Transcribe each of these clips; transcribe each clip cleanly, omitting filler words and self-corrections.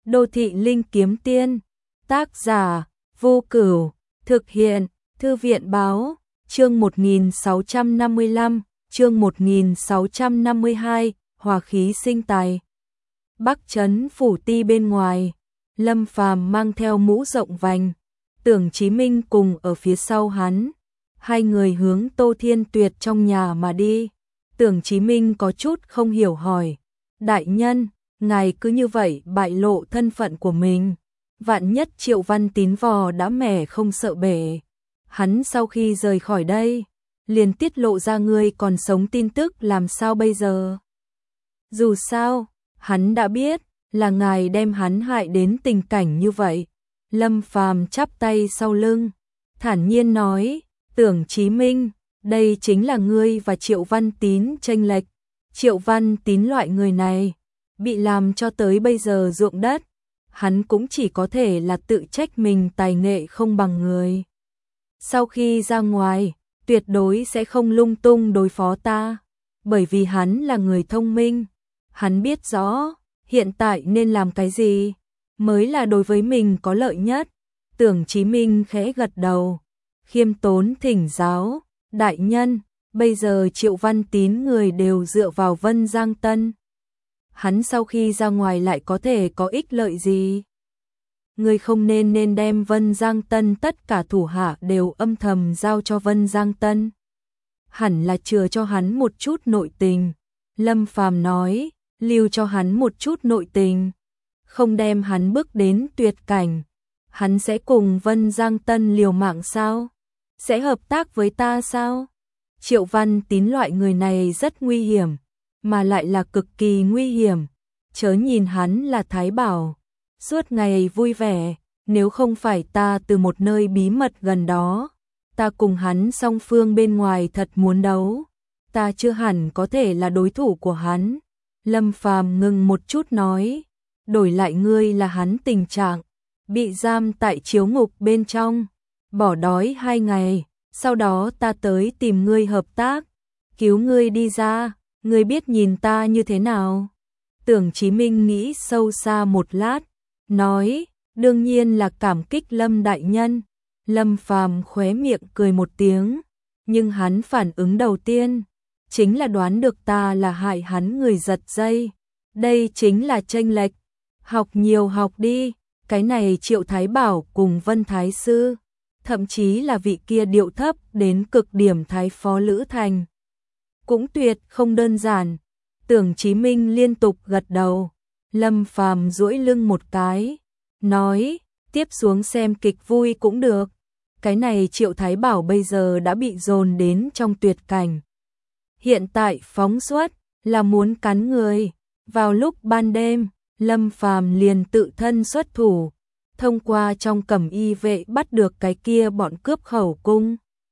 Đô thị linh kiếm tiên, tác giả, Vô Cửu, thực hiện, Thư viện báo, chương 1655, chương 1652, hòa khí sinh tài. Bắc trấn phủ ti bên ngoài, Lâm Phàm mang theo mũ rộng vành, Tưởng Chí Minh cùng ở phía sau hắn. Hai người hướng Tô Thiên Tuyệt trong nhà mà đi. Tưởng Chí Minh có chút không hiểu hỏi, đại nhân, ngài cứ như vậy bại lộ thân phận của mình. Vạn nhất Triệu Văn Tín vò đã mẻ không sợ bể. Hắn sau khi rời khỏi đây, liền tiết lộ ra ngươi còn sống tin tức làm sao bây giờ? Dù sao, hắn đã biết là ngài đem hắn hại đến tình cảnh như vậy. Lâm Phàm chắp tay sau lưng, thản nhiên nói, Tưởng Chí Minh, đây chính là ngươi và Triệu Văn Tín chênh lệch. Triệu Văn Tín loại người này, bị làm cho tới bây giờ ruộng đất, hắn cũng chỉ có thể là tự trách mình tài nghệ không bằng người. Sau khi ra ngoài, tuyệt đối sẽ không lung tung đối phó ta, bởi vì hắn là người thông minh. Hắn biết rõ, hiện tại nên làm cái gì, mới là đối với mình có lợi nhất. Tưởng Chí Minh khẽ gật đầu, khiêm tốn thỉnh giáo, đại nhân, bây giờ Triệu Văn Tín người đều dựa vào Vân Giang Tân. Hắn sau khi ra ngoài lại có thể có ích lợi gì? Người không nên đem Vân Giang Tân tất cả thủ hạ đều âm thầm giao cho Vân Giang Tân. Hẳn là chừa cho hắn một chút nội tình. Lâm Phàm nói, lưu cho hắn một chút nội tình, không đem hắn bước đến tuyệt cảnh. Hắn sẽ cùng Vân Giang Tân liều mạng sao? Sẽ hợp tác với ta sao? Triệu Văn Tín loại người này rất nguy hiểm, mà lại là cực kỳ nguy hiểm. Chớ nhìn hắn là Thái Bảo, suốt ngày vui vẻ, nếu không phải ta từ một nơi bí mật gần đó, ta cùng hắn song phương bên ngoài thật muốn đấu, ta chưa hẳn có thể là đối thủ của hắn. Lâm Phàm ngừng một chút nói, đổi lại ngươi là hắn tình trạng, bị giam tại chiếu ngục bên trong, bỏ đói 2 ngày, sau đó ta tới tìm ngươi hợp tác, cứu ngươi đi ra, ngươi biết nhìn ta như thế nào? Tưởng Chí Minh nghĩ sâu xa một lát, nói, đương nhiên là cảm kích Lâm đại nhân. Lâm Phàm khóe miệng cười một tiếng, nhưng hắn phản ứng đầu tiên chính là đoán được ta là hại hắn người giật dây. Đây chính là chênh lệch. Học nhiều học đi, cái này Triệu Thái Bảo cùng Vân Thái Sư, thậm chí là vị kia điệu thấp đến cực điểm Thái Phó Lữ Thành, cũng tuyệt không đơn giản. Tưởng Chí Minh liên tục gật đầu. Lâm Phàm duỗi lưng một cái, nói, tiếp xuống xem kịch vui cũng được. Cái này Triệu Thái Bảo bây giờ đã bị dồn đến trong tuyệt cảnh. Hiện tại phóng xuất là muốn cắn người. Vào lúc ban đêm, Lâm Phàm liền tự thân xuất thủ, thông qua trong cẩm y vệ bắt được cái kia bọn cướp khẩu cung,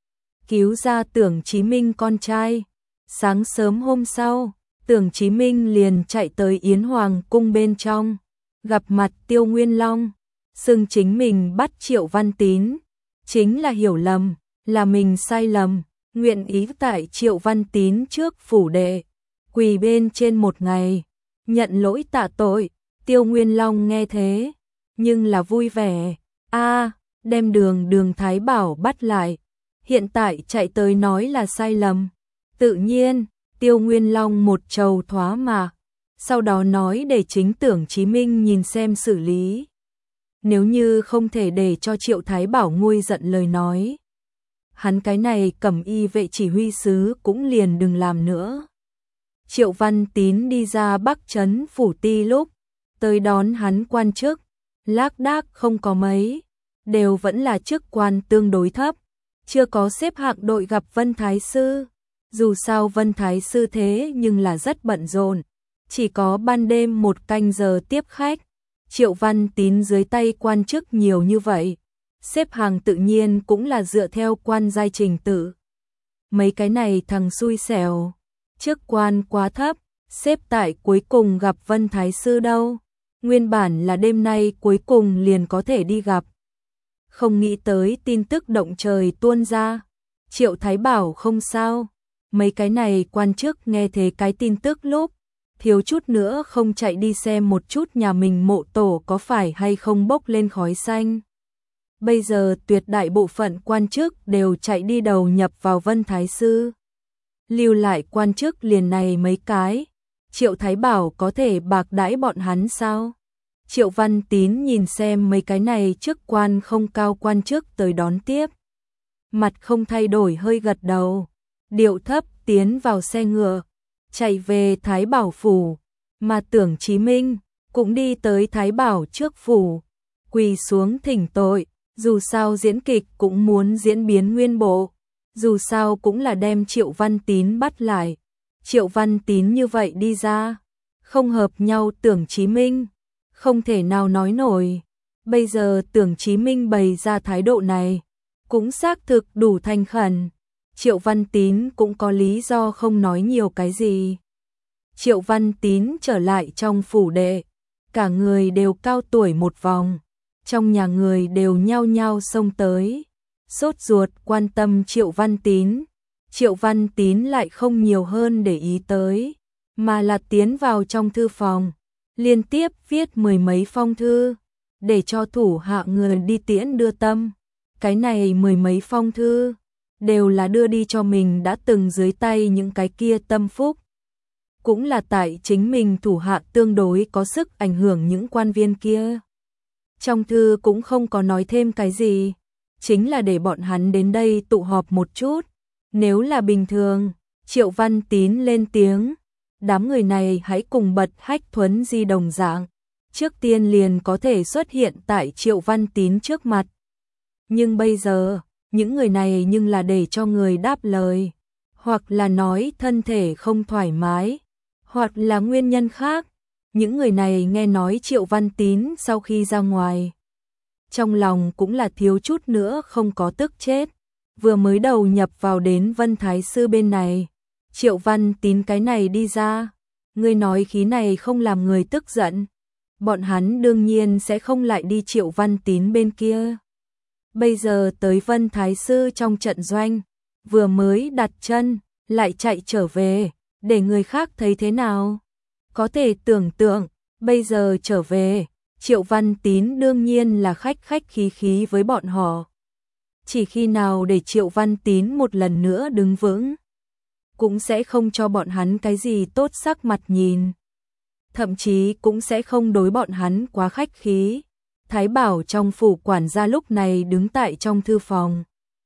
cứu ra Tưởng Chí Minh con trai. Sáng sớm hôm sau, Tưởng Chí Minh liền chạy tới Yến Hoàng cung bên trong, gặp mặt Tiêu Nguyên Long, xưng chính mình bắt Triệu Văn Tín, chính là hiểu lầm, là mình sai lầm, nguyện ý tại Triệu Văn Tín trước phủ đệ, quỳ bên trên 1 ngày, nhận lỗi tạ tội. Tiêu Nguyên Long nghe thế, nhưng là vui vẻ, đem đường Thái Bảo bắt lại, hiện tại chạy tới nói là sai lầm. Tự nhiên, Tiêu Nguyên Long một trầu thoá mạc, sau đó nói để chính Tưởng Chí Minh nhìn xem xử lý. Nếu như không thể để cho Triệu Thái Bảo nguôi giận lời nói, hắn cái này cẩm y vệ chỉ huy sứ cũng liền đừng làm nữa. Triệu Văn Tín đi ra Bắc trấn phủ ti lúc tới đón hắn quan chức, lác đác không có mấy, đều vẫn là chức quan tương đối thấp, chưa có xếp hạng đội gặp Vân Thái Sư. Dù sao Vân Thái Sư thế nhưng là rất bận rộn, chỉ có ban đêm 1 canh giờ tiếp khách. Triệu Văn Tín dưới tay quan chức nhiều như vậy, xếp hàng tự nhiên cũng là dựa theo quan giai trình tự. Mấy cái này thằng xui xẻo, chức quan quá thấp, xếp tại cuối cùng gặp Vân Thái Sư đâu. Nguyên bản là đêm nay cuối cùng liền có thể đi gặp. Không nghĩ tới tin tức động trời tuôn ra. Triệu Thái Bảo không sao. Mấy cái này quan chức nghe thế cái tin tức lúc thiếu chút nữa không chạy đi xem một chút nhà mình mộ tổ có phải hay không bốc lên khói xanh. Bây giờ tuyệt đại bộ phận quan chức đều chạy đi đầu nhập vào Vân Thái Sư. Lưu lại quan chức liền này mấy cái, Triệu Thái Bảo có thể bạc đãi bọn hắn sao? Triệu Văn Tín nhìn xem mấy cái này chức quan không cao quan chức tới đón tiếp. Mặt không thay đổi hơi gật đầu, điệu thấp tiến vào xe ngựa, chạy về Thái Bảo phủ, mà Tưởng Chí Minh cũng đi tới Thái Bảo trước phủ, quỳ xuống thỉnh tội, dù sao diễn kịch cũng muốn diễn biến nguyên bộ, dù sao cũng là đem Triệu Văn Tín bắt lại. Triệu Văn Tín như vậy đi ra, không hợp nhau Tưởng Chí Minh, không thể nào nói nổi. Bây giờ Tưởng Chí Minh bày ra thái độ này, cũng xác thực đủ thành khẩn. Triệu Văn Tín cũng có lý do không nói nhiều cái gì. Triệu Văn Tín trở lại trong phủ đệ, cả người đều cao tuổi một vòng, trong nhà người đều nhao nhao xông tới, sốt ruột quan tâm Triệu Văn Tín. Triệu Văn Tín lại không nhiều hơn để ý tới, mà là tiến vào trong thư phòng, liên tiếp viết mười mấy phong thư, để cho thủ hạ người đi tiễn đưa tâm. Cái này mười mấy phong thư, đều là đưa đi cho mình đã từng dưới tay những cái kia tâm phúc. Cũng là tại chính mình thủ hạ tương đối có sức ảnh hưởng những quan viên kia. Trong thư cũng không có nói thêm cái gì, chính là để bọn hắn đến đây tụ họp một chút. Nếu là bình thường, Triệu Văn Tín lên tiếng, đám người này hãy cùng Bật Hách Thuấn Di đồng dạng, trước tiên liền có thể xuất hiện tại Triệu Văn Tín trước mặt. Nhưng bây giờ, những người này nhưng là để cho người đáp lời, hoặc là nói thân thể không thoải mái, hoặc là nguyên nhân khác. Những người này nghe nói Triệu Văn Tín sau khi ra ngoài, trong lòng cũng là thiếu chút nữa không có tức chết. Vừa mới đầu nhập vào đến Vân Thái Sư bên này, Triệu Văn Tín cái này đi ra, ngươi nói khí này không làm người tức giận, bọn hắn đương nhiên sẽ không lại đi Triệu Văn Tín bên kia. Bây giờ tới Vân Thái Sư trong trận doanh, vừa mới đặt chân, lại chạy trở về, để người khác thấy thế nào? Có thể tưởng tượng, bây giờ trở về, Triệu Văn Tín đương nhiên là khách khách khí khí với bọn họ. Chỉ khi nào để Triệu Văn Tín một lần nữa đứng vững, cũng sẽ không cho bọn hắn cái gì tốt sắc mặt nhìn. Thậm chí cũng sẽ không đối bọn hắn quá khách khí. Thái Bảo trong phủ quản gia lúc này đứng tại trong thư phòng.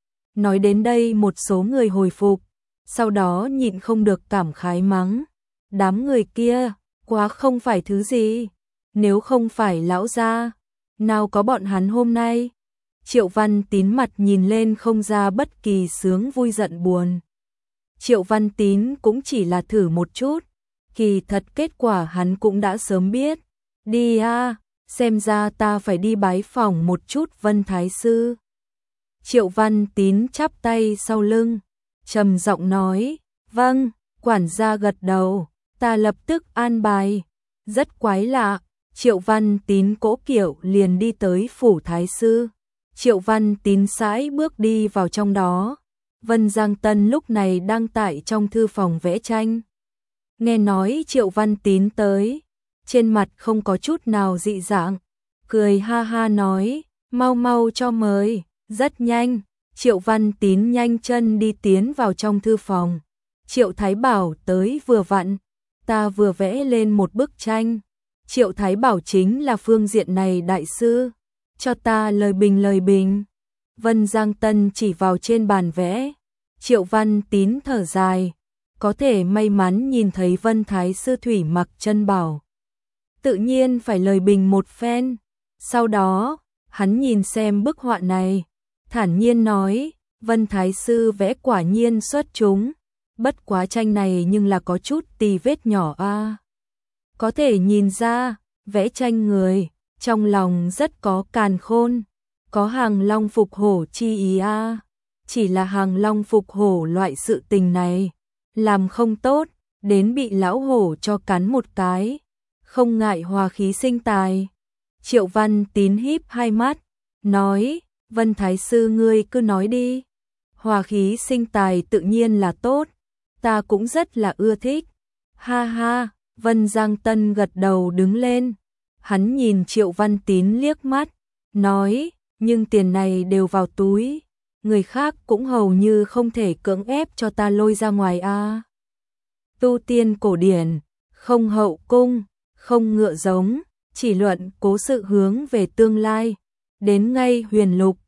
Nói đến đây một số người hồi phục, sau đó nhịn không được cảm khái mắng. Đám người kia, quá không phải thứ gì. Nếu không phải lão gia, nào có bọn hắn hôm nay. Triệu Văn Tín mặt nhìn lên không ra bất kỳ sướng vui giận buồn. Triệu Văn Tín cũng chỉ là thử một chút, kỳ thật kết quả hắn cũng đã sớm biết. Đi a, xem ra ta phải đi bái phỏng một chút Vân Thái Sư. Triệu Văn Tín chắp tay sau lưng, trầm giọng nói, vâng. Quản gia gật đầu, ta lập tức an bài. Rất quái lạ, Triệu Văn Tín cỗ kiệu liền đi tới phủ Thái Sư. Triệu Văn Tín sải bước đi vào trong đó. Vân Giang Tân lúc này đang tại trong thư phòng vẽ tranh. Nghe nói Triệu Văn Tín tới, trên mặt không có chút nào dị dạng, cười ha ha nói, mau mau cho mời. Rất nhanh, Triệu Văn Tín nhanh chân đi tiến vào trong thư phòng. Triệu Thái Bảo tới vừa vặn, ta vừa vẽ lên một bức tranh. Triệu Thái Bảo chính là phương diện này đại sư, cho ta lời bình. Vân Giang Tân chỉ vào trên bàn vẽ. Triệu Văn Tín thở dài, có thể may mắn nhìn thấy Vân Thái Sư thủy mặc chân bảo, tự nhiên phải lời bình một phen. Sau đó, hắn nhìn xem bức họa này, thản nhiên nói, Vân Thái Sư vẽ quả nhiên xuất chúng, bất quá tranh này nhưng là có chút tì vết nhỏ a. Có thể nhìn ra, vẽ tranh người, trong lòng rất có càn khôn, có hàng long phục hổ chi ý a. Chỉ là hàng long phục hổ loại sự tình này, làm không tốt, đến bị lão hổ cho cắn một cái, không ngại hòa khí sinh tài. Triệu Văn Tín híp hai mắt, nói, Vân Thái Sư ngươi cứ nói đi, hòa khí sinh tài tự nhiên là tốt, ta cũng rất là ưa thích. Ha ha, Vân Giang Tân gật đầu đứng lên, hắn nhìn Triệu Văn Tín liếc mắt, nói, nhưng tiền này đều vào túi, người khác cũng hầu như không thể cưỡng ép cho ta lôi ra ngoài a. Tu tiên cổ điển, không hậu cung, không ngựa giống, chỉ luận cố sự hướng về tương lai, đến ngay huyền lục,